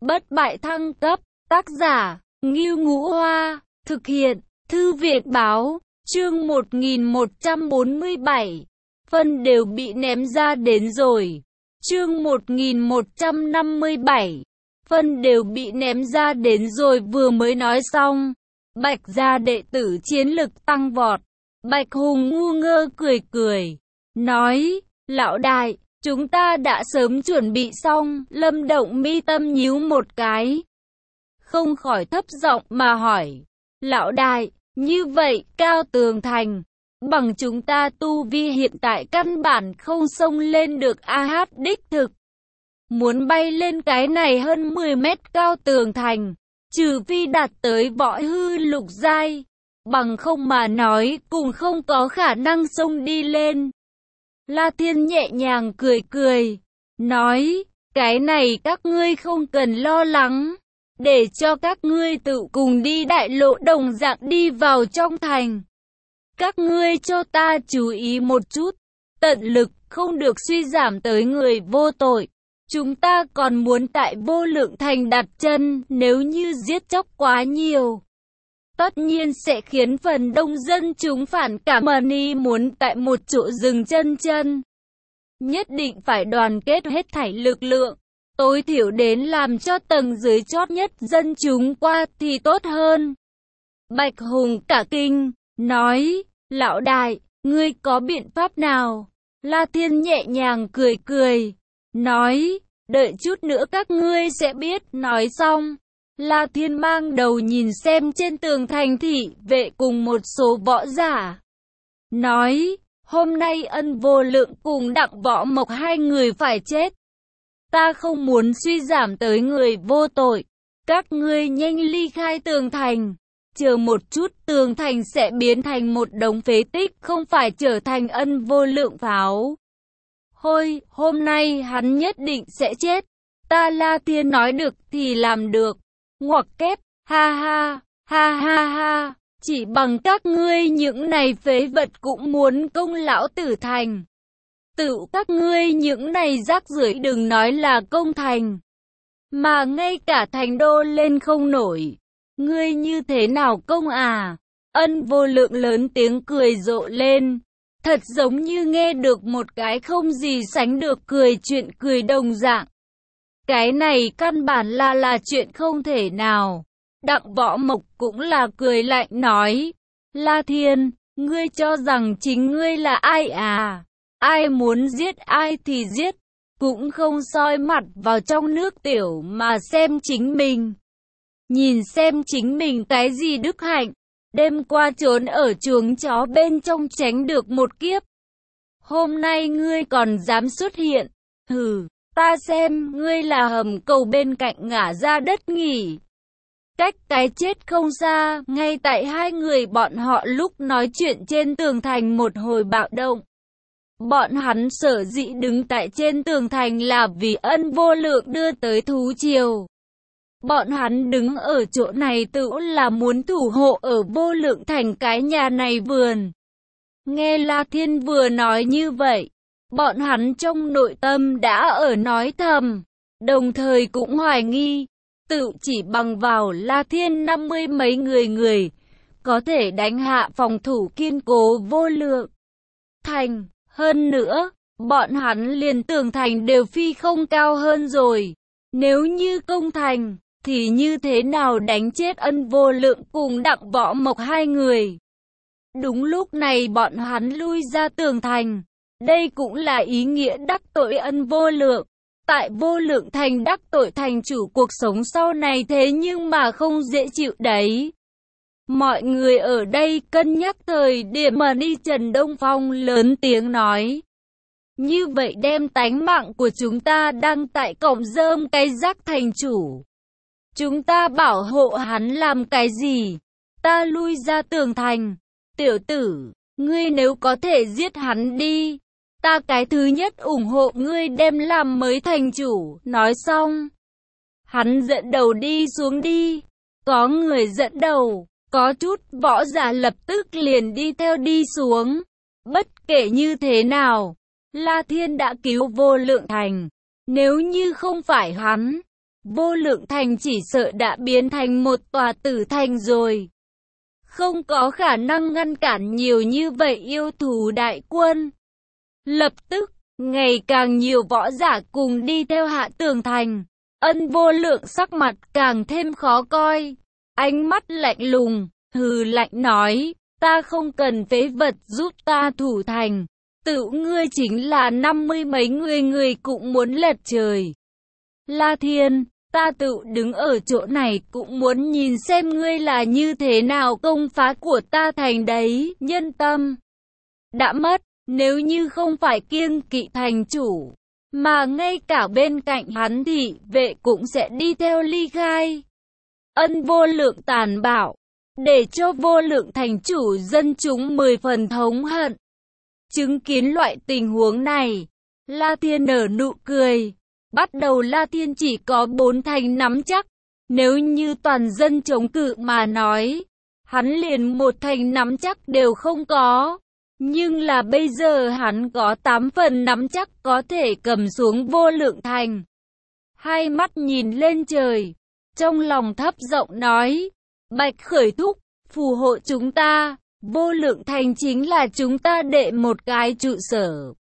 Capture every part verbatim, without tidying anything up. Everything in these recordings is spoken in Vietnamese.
Bất bại thăng cấp, tác giả, Ngưu Ngũ Hoa, thực hiện, Thư viện báo, chương một nghìn một trăm bốn mươi bảy, phân đều bị ném ra đến rồi. Chương một nghìn một trăm năm mươi bảy, phân đều bị ném ra đến rồi vừa mới nói xong. Bạch gia đệ tử chiến lực tăng vọt. Bạch Hùng ngu ngơ cười cười, nói, lão đại, chúng ta đã sớm chuẩn bị xong. Lâm Động mi tâm nhíu một cái, không khỏi thấp giọng mà hỏi, lão đại, như vậy Cao Tường Thành, bằng chúng ta tu vi hiện tại căn bản không xông lên được a hát đích thực. Muốn bay lên cái này hơn mười mét Cao Tường Thành, trừ phi đạt tới võ hư lục giai, bằng không mà nói cũng không có khả năng xông đi lên. La Thiên nhẹ nhàng cười cười, nói, cái này các ngươi không cần lo lắng, để cho các ngươi tự cùng đi đại lộ đồng dạng đi vào trong thành. Các ngươi cho ta chú ý một chút, tận lực không được suy giảm tới người vô tội. Chúng ta còn muốn tại Vô Lượng Thành đặt chân, nếu như giết chóc quá nhiều, tất nhiên sẽ khiến phần đông dân chúng phản cảm. Mani muốn tại một chỗ dừng chân chân. Nhất định phải đoàn kết hết thảy lực lượng, tối thiểu đến làm cho tầng dưới chót nhất dân chúng qua thì tốt hơn. Bạch Hùng cả kinh, nói, lão đại, ngươi có biện pháp nào? La Thiên nhẹ nhàng cười cười, nói, đợi chút nữa các ngươi sẽ biết. Nói xong, La Thiên mang đầu nhìn xem trên tường thành thị vệ cùng một số võ giả, nói, hôm nay Ân Vô Lượng cùng Đặng Võ Mộc hai người phải chết. Ta không muốn suy giảm tới người vô tội. Các ngươi nhanh ly khai tường thành. Chờ một chút tường thành sẽ biến thành một đống phế tích, không phải trở thành Ân Vô Lượng pháo hôi. Hôm nay hắn nhất định sẽ chết. Ta La Thiên nói được thì làm được. Ngoặc kép, ha ha, ha ha ha. Chỉ bằng các ngươi những này phế vật cũng muốn công lão tử thành. Tự các ngươi những này rác rưởi đừng nói là công thành, mà ngay cả thành đô lên không nổi. Ngươi như thế nào công à? Ân Vô Lượng lớn tiếng cười rộ lên, thật giống như nghe được một cái không gì sánh được cười chuyện cười đồng dạng. Cái này căn bản là là chuyện không thể nào. Đặng Võ Mộc cũng là cười lạnh nói, La Thiên, ngươi cho rằng chính ngươi là ai à? Ai muốn giết ai thì giết, cũng không soi mặt vào trong nước tiểu mà xem chính mình. Nhìn xem chính mình cái gì đức hạnh, đêm qua trốn ở chuồng chó bên trong tránh được một kiếp. Hôm nay ngươi còn dám xuất hiện, hừ, ta xem ngươi là hầm cầu bên cạnh ngả ra đất nghỉ. Cách cái chết không xa, ngay tại hai người bọn họ lúc nói chuyện trên tường thành một hồi bạo động. Bọn hắn sở dĩ đứng tại trên tường thành là vì Ân Vô Lượng đưa tới thú triều. Bọn hắn đứng ở chỗ này tự là muốn thủ hộ ở Vô Lượng Thành cái nhà này vườn. Nghe La Thiên vừa nói như vậy, bọn hắn trong nội tâm đã ở nói thầm, đồng thời cũng hoài nghi, tự chỉ bằng vào La Thiên năm mươi mấy người người, có thể đánh hạ phòng thủ kiên cố Vô Lượng Thành. Hơn nữa, bọn hắn liền tường thành đều phi không cao hơn rồi. Nếu như công thành, thì như thế nào đánh chết Ân Vô Lượng cùng Đặng Võ Mộc hai người? Đúng lúc này bọn hắn lui ra tường thành. Đây cũng là ý nghĩa đắc tội Ân Vô Lượng. Tại Vô Lượng Thành đắc tội thành chủ, cuộc sống sau này thế nhưng mà không dễ chịu đấy. Mọi người ở đây cân nhắc thời điểm mà đi. Trần Đông Phong lớn tiếng nói, như vậy đem tánh mạng của chúng ta đang tại cổng rơm cái rác thành chủ, chúng ta bảo hộ hắn làm cái gì? Ta lui ra tường thành. Tiểu tử, ngươi nếu có thể giết hắn đi, ta cái thứ nhất ủng hộ ngươi đem làm mới thành chủ. Nói xong, hắn dẫn đầu đi xuống đi. Có người dẫn đầu, có chút võ giả lập tức liền đi theo đi xuống. Bất kể như thế nào, La Thiên đã cứu Vô Lượng Thành. Nếu như không phải hắn, Vô Lượng Thành chỉ sợ đã biến thành một tòa tử thành rồi. Không có khả năng ngăn cản nhiều như vậy yêu thú đại quân. Lập tức, ngày càng nhiều võ giả cùng đi theo hạ tường thành. Ân Vô Lượng sắc mặt càng thêm khó coi. Ánh mắt lạnh lùng, hừ lạnh nói, ta không cần phế vật giúp ta thủ thành. Tự ngươi chính là năm mươi mấy người người cũng muốn lật trời. La Thiên, ta tự đứng ở chỗ này cũng muốn nhìn xem ngươi là như thế nào công phá của ta thành đấy. Nhân tâm đã mất, nếu như không phải kiêng kỵ thành chủ, mà ngay cả bên cạnh hắn thị vệ cũng sẽ đi theo ly khai. Ân Vô Lượng tàn bạo, để cho Vô Lượng thành chủ dân chúng mười phần thống hận. Chứng kiến loại tình huống này, La Thiên nở nụ cười. Bắt đầu La Thiên chỉ có bốn thành nắm chắc. Nếu như toàn dân chống cự mà nói, hắn liền một thành nắm chắc đều không có. Nhưng là bây giờ hắn có tám phần nắm chắc có thể cầm xuống Vô Lượng thành. Hai mắt nhìn lên trời, trong lòng thấp giọng nói, Bạch Khởi thúc, phù hộ chúng ta. Vô Lượng thành chính là chúng ta đệ một cái trụ sở.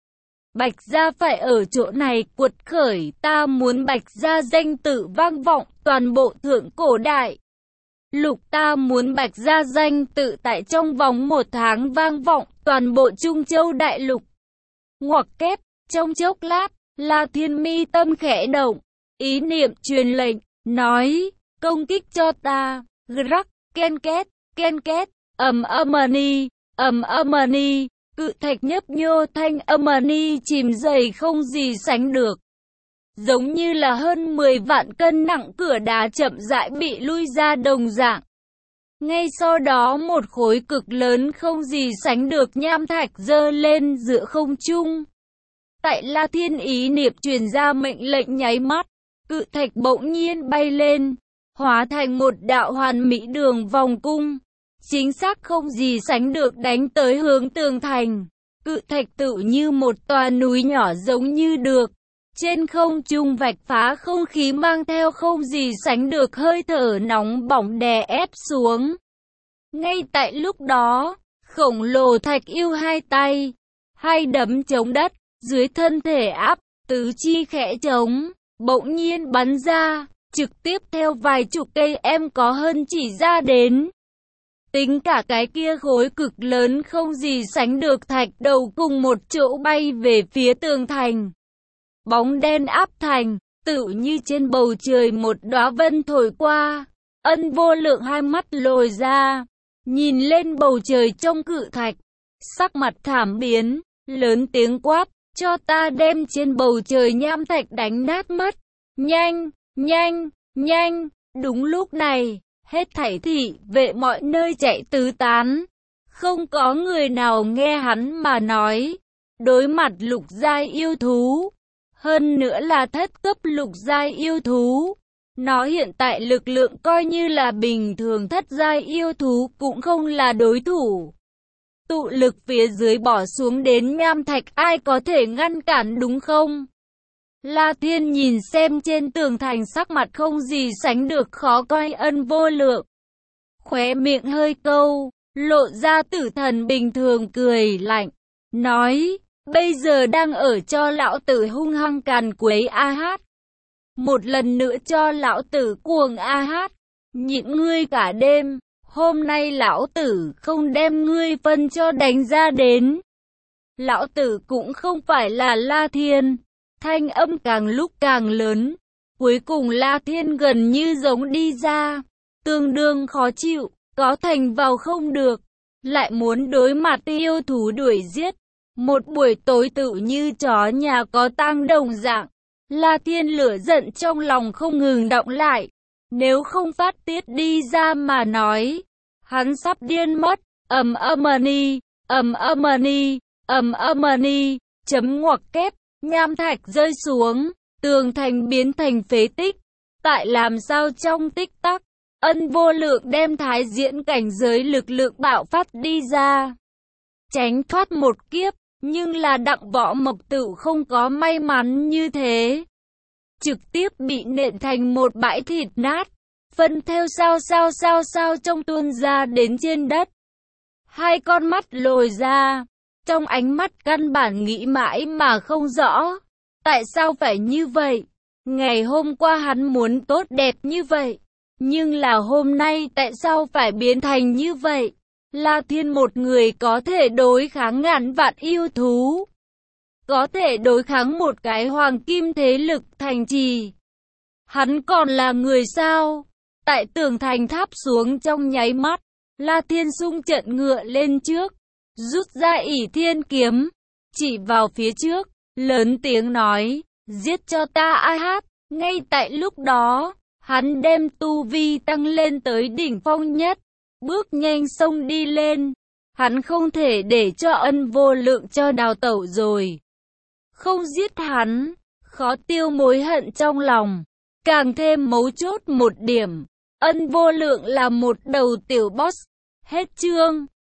Bạch gia phải ở chỗ này quật khởi, ta muốn Bạch gia danh tự vang vọng toàn bộ thượng cổ đại lục, ta muốn Bạch gia danh tự tại trong vòng một tháng vang vọng toàn bộ Trung Châu đại lục. Ngoặc kép, trong chốc lát, La Thiên mi tâm khẽ động, ý niệm truyền lệnh, nói, công kích cho ta. Rắc, ken két, ken két, ầm âm-ni, ầm âm-ni. Cự thạch nhấp nhô thanh âm-ni chìm dày không gì sánh được. Giống như là hơn mười vạn cân nặng cửa đá chậm rãi bị lui ra đồng dạng. Ngay sau đó một khối cực lớn không gì sánh được nham thạch giơ lên giữa không trung. Tại La Thiên ý niệm truyền ra mệnh lệnh nháy mắt, cự thạch bỗng nhiên bay lên, hóa thành một đạo hoàn mỹ đường vòng cung. Chính xác không gì sánh được đánh tới hướng tường thành. Cự thạch tự như một tòa núi nhỏ giống như được. Trên không trung vạch phá không khí mang theo không gì sánh được hơi thở nóng bỏng đè ép xuống. Ngay tại lúc đó, khổng lồ thạch yêu hai tay, hai đấm chống đất, dưới thân thể áp, tứ chi khẽ trống, bỗng nhiên bắn ra, trực tiếp theo vài chục cây em có hơn chỉ ra đến. Tính cả cái kia khối cực lớn không gì sánh được thạch đầu cùng một chỗ bay về phía tường thành. Bóng đen áp thành, tự như trên bầu trời một đóa vân thổi qua. Ân Vô Lượng hai mắt lồi ra, nhìn lên bầu trời trong cự thạch, sắc mặt thảm biến, lớn tiếng quát, cho ta đem trên bầu trời nham thạch đánh nát mất. Nhanh, nhanh, nhanh, đúng lúc này. Hết thảy thị vệ mọi nơi chạy tứ tán. Không có người nào nghe hắn mà nói. Đối mặt lục giai yêu thú, hơn nữa là thất cấp lục giai yêu thú, nó hiện tại lực lượng coi như là bình thường thất giai yêu thú cũng không là đối thủ. Tụ lực phía dưới bỏ xuống đến nham thạch, ai có thể ngăn cản đúng không? La Thiên nhìn xem trên tường thành, sắc mặt không gì sánh được khó coi. Ân Vô Lượng khóe miệng hơi câu, lộ ra tử thần bình thường cười lạnh, nói, bây giờ đang ở cho lão tử hung hăng càn quấy a hát. Một lần nữa cho lão tử cuồng a hát, nhịn ngươi cả đêm, hôm nay lão tử không đem ngươi phân cho đánh ra đến. Lão tử cũng không phải là La Thiên. Thanh âm càng lúc càng lớn, cuối cùng La Thiên gần như giống đi ra, tương đương khó chịu, có thành vào không được, lại muốn đối mặt yêu thú đuổi giết. Một buổi tối tự như chó nhà có tang đồng dạng. La Thiên lửa giận trong lòng không ngừng đọng lại, nếu không phát tiết đi ra mà nói, hắn sắp điên mất. Ầm âm-ni, ầm âm-ni, ầm âm-ni, chấm ngoặc kép. Nham thạch rơi xuống, tường thành biến thành phế tích. Tại làm sao trong tích tắc, Ân Vô Lượng đem thái diễn cảnh giới lực lượng bạo phát đi ra, tránh thoát một kiếp. Nhưng là Đặng Võ Mộc Tự không có may mắn như thế. trực tiếp bị nện thành một bãi thịt nát. Phân theo sao sao sao sao trong tuôn ra đến trên đất. Hai con mắt lồi ra, trong ánh mắt căn bản nghĩ mãi mà không rõ. Tại sao phải như vậy? Ngày hôm qua hắn muốn tốt đẹp như vậy, nhưng là hôm nay tại sao phải biến thành như vậy? La Thiên một người có thể đối kháng ngàn vạn yêu thú, có thể đối kháng một cái hoàng kim thế lực thành trì. Hắn còn là người sao? Tại tường thành tháp xuống trong nháy mắt, La Thiên xung trận ngựa lên trước, rút ra ỷ thiên kiếm, chỉ vào phía trước, lớn tiếng nói, giết cho ta A Hát. Ngay tại lúc đó, hắn đem tu vi tăng lên tới đỉnh phong nhất, bước nhanh xông đi lên. Hắn không thể để cho Ân Vô Lượng cho đào tẩu rồi. Không giết hắn, khó tiêu mối hận trong lòng. Càng thêm mấu chốt một điểm, Ân Vô Lượng là một đầu tiểu boss. Hết chương.